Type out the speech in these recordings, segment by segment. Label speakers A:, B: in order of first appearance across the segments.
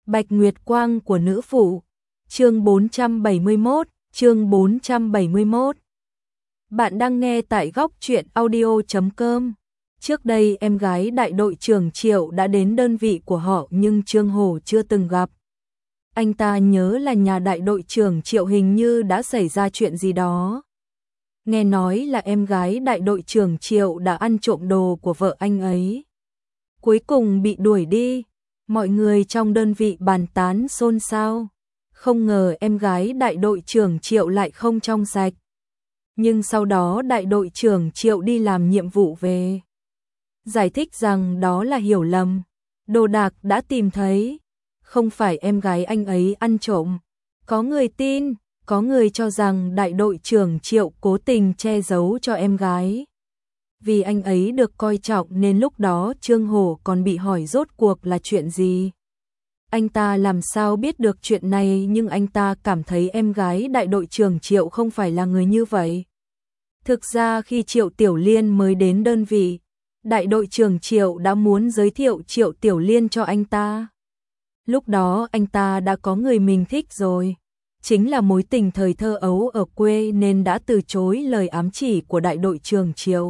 A: Bạch Nguyệt Quang của nữ phụ. Chương 471. Bạn đang nghe tại góc truyện audio.com. Trước đây em gái đại đội trưởng Triệu đã đến đơn vị của họ nhưng Trương Hổ chưa từng gặp. Anh ta nhớ là nhà đại đội trưởng Triệu hình như đã xảy ra chuyện gì đó. Nghe nói là em gái đại đội trưởng Triệu đã ăn trộm đồ của vợ anh ấy. Cuối cùng bị đuổi đi. Mọi người trong đơn vị bàn tán xôn xao. Không ngờ em gái đại đội trưởng Triệu lại không trong sạch. Nhưng sau đó đại đội trưởng Triệu đi làm nhiệm vụ về. Giải thích rằng đó là hiểu lầm. Đồ đạc đã tìm thấy. Không phải em gái anh ấy ăn trộm. Có người tin, có người cho rằng đại đội trưởng Triệu cố tình che giấu cho em gái. Vì anh ấy được coi trọng nên lúc đó Trương Hổ còn bị hỏi rốt cuộc là chuyện gì. Anh ta làm sao biết được chuyện này nhưng anh ta cảm thấy em gái đại đội trưởng Triệu không phải là người như vậy. Thực ra khi Triệu Tiểu Liên mới đến đơn vị, đại đội trưởng Triệu đã muốn giới thiệu Triệu Tiểu Liên cho anh ta. Lúc đó anh ta đã có người mình thích rồi. Chính là mối tình thời thơ ấu ở quê nên đã từ chối lời ám chỉ của đại đội trưởng Triệu.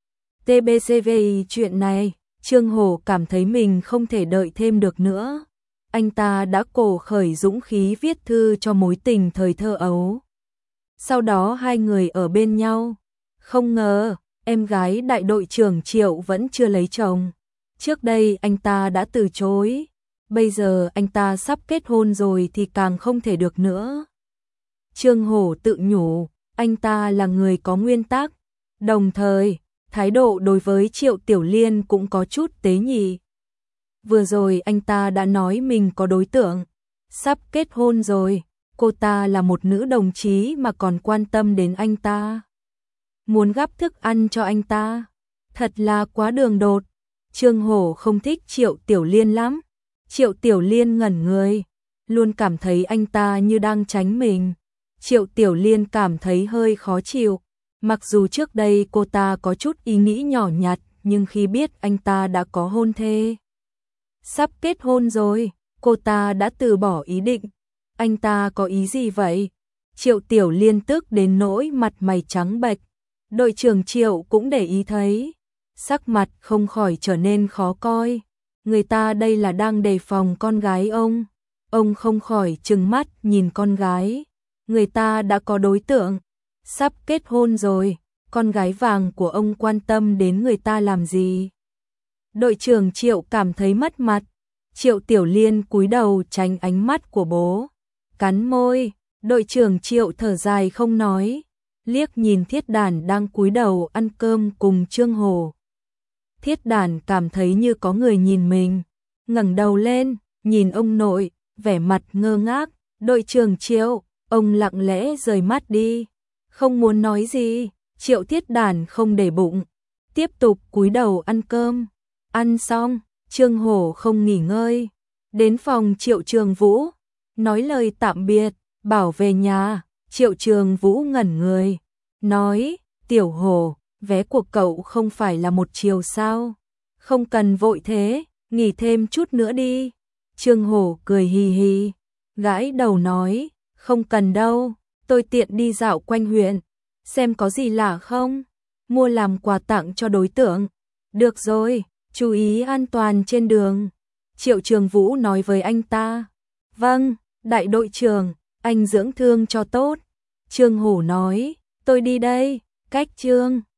A: TBCVI chuyện này, Trương Hổ cảm thấy mình không thể đợi thêm được nữa. Anh ta đã cổ khởi dũng khí viết thư cho mối tình thời thơ ấu. Sau đó hai người ở bên nhau. Không ngờ, em gái đại đội trưởng Triệu vẫn chưa lấy chồng. Trước đây anh ta đã từ chối. Bây giờ anh ta sắp kết hôn rồi thì càng không thể được nữa. Trương Hổ tự nhủ, anh ta là người có nguyên tắc. Đồng thời, thái độ đối với Triệu Tiểu Liên cũng có chút tế nhị. Vừa rồi anh ta đã nói mình có đối tượng, sắp kết hôn rồi, cô ta là một nữ đồng chí mà còn quan tâm đến anh ta. Muốn gắp thức ăn cho anh ta, thật là quá đường đột. Trương Hổ không thích Triệu Tiểu Liên lắm. Triệu Tiểu Liên ngẩn người, luôn cảm thấy anh ta như đang tránh mình. Triệu Tiểu Liên cảm thấy hơi khó chịu. Mặc dù trước đây cô ta có chút ý nghĩ nhỏ nhặt, nhưng khi biết anh ta đã có hôn thê, sắp kết hôn rồi, cô ta đã từ bỏ ý định. Anh ta có ý gì vậy? Triệu Tiểu Liên tức đến nỗi mặt mày trắng bệch. Đội trưởng Triệu cũng để ý thấy, sắc mặt không khỏi trở nên khó coi. Người ta đây là đang đề phòng con gái ông. Ông không khỏi trừng mắt nhìn con gái. Người ta đã có đối tượng, sắp kết hôn rồi, con gái vàng của ông quan tâm đến người ta làm gì? Đội trưởng Triệu cảm thấy mất mặt. Triệu Tiểu Liên cúi đầu tránh ánh mắt của bố, cắn môi. Đội trưởng Triệu thở dài không nói, liếc nhìn Thiết Đản đang cúi đầu ăn cơm cùng Trương Hổ. Thiết Đản cảm thấy như có người nhìn mình, ngẩng đầu lên, nhìn ông nội, vẻ mặt ngơ ngác. Đội trưởng Triệu, ông lặng lẽ rời mắt đi, không muốn nói gì. Triệu Thiết Đản không để bụng, tiếp tục cúi đầu ăn cơm. Ăn xong, Trương Hổ không nghỉ ngơi, đến phòng Triệu Trường Vũ, nói lời tạm biệt, bảo về nhà. Triệu Trường Vũ ngẩn người, nói, Tiểu Hổ, vé của cậu không phải là 1 chiều sao? Không cần vội thế, nghỉ thêm chút nữa đi. Trương Hổ cười hì hì, gãi đầu nói, không cần đâu, tôi tiện đi dạo quanh huyện, xem có gì lạ không, mua làm quà tặng cho đối tượng. Được rồi, chú ý an toàn trên đường. Triệu Trường Vũ nói với anh ta. Vâng, đại đội trưởng, anh dưỡng thương cho tốt. Trương Hổ nói, tôi đi đây. Cách Trương